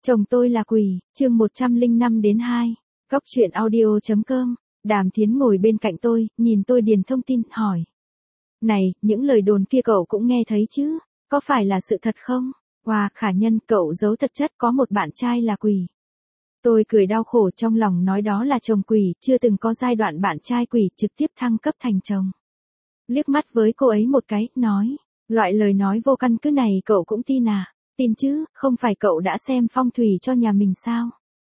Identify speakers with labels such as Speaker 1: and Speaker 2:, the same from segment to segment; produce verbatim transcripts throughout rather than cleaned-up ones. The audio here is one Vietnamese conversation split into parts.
Speaker 1: Chồng tôi là quỷ, chương một trăm lẻ năm đến hai. Góc truyện audio chấm com. Đàm Thiến ngồi bên cạnh tôi, nhìn tôi điền thông tin, hỏi. Này, những lời đồn kia cậu cũng nghe thấy chứ? Có phải là sự thật không? Wow, khả nhân, cậu giấu thật chất có một bạn trai là quỷ. Tôi cười đau khổ trong lòng nói đó là chồng quỷ, chưa từng có giai đoạn bạn trai quỷ trực tiếp thăng cấp thành chồng. Liếc mắt với cô ấy một cái, nói. Loại lời nói vô căn cứ này cậu cũng tin à? Tin chứ, không phải cậu đã xem phong thủy cho nhà mình sao?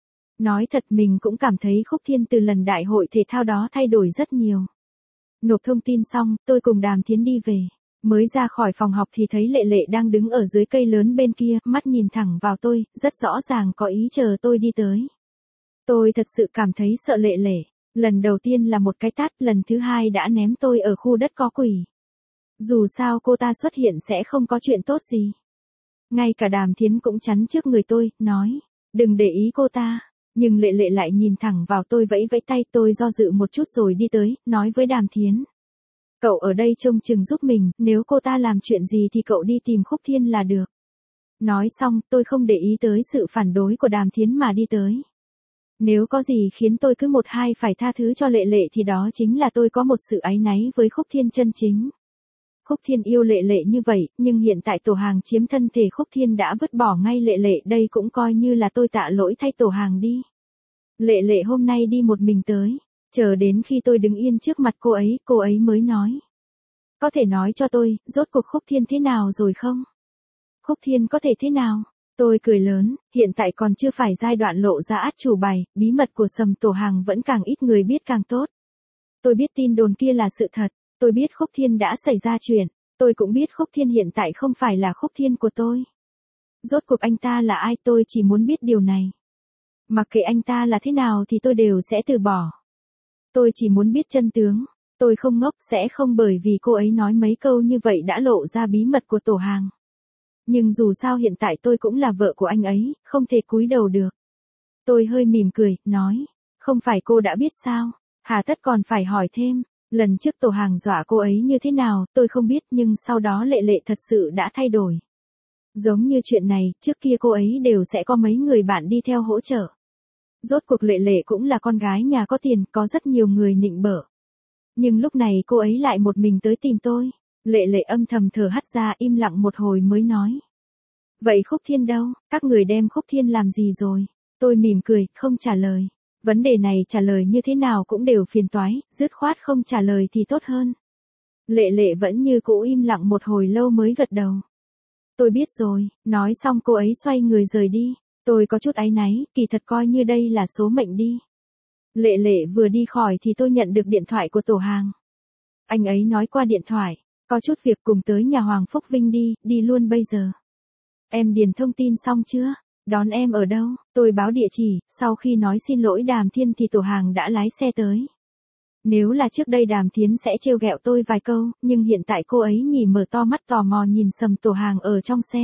Speaker 1: Nói thật mình cũng cảm thấy Khúc Thiên từ lần đại hội thể thao đó thay đổi rất nhiều. Nộp thông tin xong, tôi cùng Đàm Thiến đi về. Mới ra khỏi phòng học thì thấy Lệ Lệ đang đứng ở dưới cây lớn bên kia, mắt nhìn thẳng vào tôi, rất rõ ràng có ý chờ tôi đi tới. Tôi thật sự cảm thấy sợ Lệ Lệ. Lần đầu tiên là một cái tát, lần thứ hai đã ném tôi ở khu đất có quỷ. Dù sao cô ta xuất hiện sẽ không có chuyện tốt gì. Ngay cả Đàm Thiến cũng chắn trước người tôi, nói, đừng để ý cô ta. Nhưng Lệ Lệ lại nhìn thẳng vào tôi vẫy vẫy tay, tôi do dự một chút rồi đi tới, nói với Đàm Thiến. Cậu ở đây trông chừng giúp mình, nếu cô ta làm chuyện gì thì cậu đi tìm Khúc Thiên là được. Nói xong, tôi không để ý tới sự phản đối của Đàm Thiến mà đi tới. Nếu có gì khiến tôi cứ một hai phải tha thứ cho Lệ Lệ thì đó chính là tôi có một sự áy náy với Khúc Thiên chân chính. Khúc Thiên yêu Lệ Lệ như vậy, nhưng hiện tại Tổ Hàng chiếm thân thể Khúc Thiên đã vứt bỏ ngay Lệ Lệ, đây cũng coi như là tôi tạ lỗi thay Tổ Hàng đi. Lệ Lệ hôm nay đi một mình tới, chờ đến khi tôi đứng yên trước mặt cô ấy, cô ấy mới nói. Có thể nói cho tôi, rốt cuộc Khúc Thiên thế nào rồi không? Khúc Thiên có thể thế nào? Tôi cười lớn, hiện tại còn chưa phải giai đoạn lộ ra át chủ bài, bí mật của Sầm Tổ Hàng vẫn càng ít người biết càng tốt. Tôi biết tin đồn kia là sự thật. Tôi biết Khúc Thiên đã xảy ra chuyện, tôi cũng biết Khúc Thiên hiện tại không phải là Khúc Thiên của tôi. Rốt cuộc anh ta là ai, tôi chỉ muốn biết điều này. Mặc kệ anh ta là thế nào thì tôi đều sẽ từ bỏ. Tôi chỉ muốn biết chân tướng, tôi không ngốc, sẽ không bởi vì cô ấy nói mấy câu như vậy đã lộ ra bí mật của Tổ Hàng. Nhưng dù sao hiện tại tôi cũng là vợ của anh ấy, không thể cúi đầu được. Tôi hơi mỉm cười, nói, không phải cô đã biết sao, hà tất còn phải hỏi thêm. Lần trước Tổ Hàng dọa cô ấy như thế nào, tôi không biết, nhưng sau đó Lệ Lệ thật sự đã thay đổi. Giống như chuyện này, trước kia cô ấy đều sẽ có mấy người bạn đi theo hỗ trợ. Rốt cuộc Lệ Lệ cũng là con gái nhà có tiền, có rất nhiều người nịnh bợ. Nhưng lúc này cô ấy lại một mình tới tìm tôi. Lệ Lệ âm thầm thở hắt ra, im lặng một hồi mới nói. Vậy Khúc Thiên đâu, các người đem Khúc Thiên làm gì rồi? Tôi mỉm cười, không trả lời. Vấn đề này trả lời như thế nào cũng đều phiền toái, dứt khoát không trả lời thì tốt hơn. Lệ Lệ vẫn như cũ im lặng một hồi lâu mới gật đầu. Tôi biết rồi, nói xong cô ấy xoay người rời đi. Tôi có chút áy náy, kỳ thật coi như đây là số mệnh đi. Lệ Lệ vừa đi khỏi thì tôi nhận được điện thoại của Tổ Hàng. Anh ấy nói qua điện thoại, có chút việc cùng tới nhà Hoàng Phúc Vinh đi, đi luôn bây giờ. Em điền thông tin xong chưa? Đón em ở đâu? Tôi báo địa chỉ, sau khi nói xin lỗi Đàm Thiên thì Tổ Hàng đã lái xe tới. Nếu là trước đây Đàm Thiến sẽ trêu ghẹo tôi vài câu, nhưng hiện tại cô ấy nhỉ mở to mắt tò mò nhìn Sầm Tổ Hàng ở trong xe.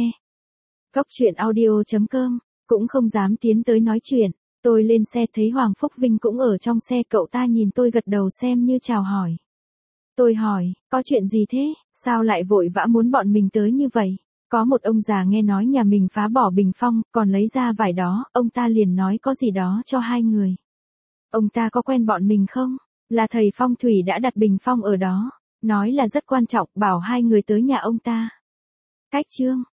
Speaker 1: Góc truyện audio chấm com, cũng không dám tiến tới nói chuyện. Tôi lên xe thấy Hoàng Phúc Vinh cũng ở trong xe, cậu ta nhìn tôi gật đầu xem như chào hỏi. Tôi hỏi, có chuyện gì thế, sao lại vội vã muốn bọn mình tới như vậy? Có một ông già nghe nói nhà mình phá bỏ bình phong, còn lấy ra vải đó, ông ta liền nói có gì đó cho hai người. Ông ta có quen bọn mình không? Là thầy phong thủy đã đặt bình phong ở đó, nói là rất quan trọng, bảo hai người tới nhà ông ta. Cách chương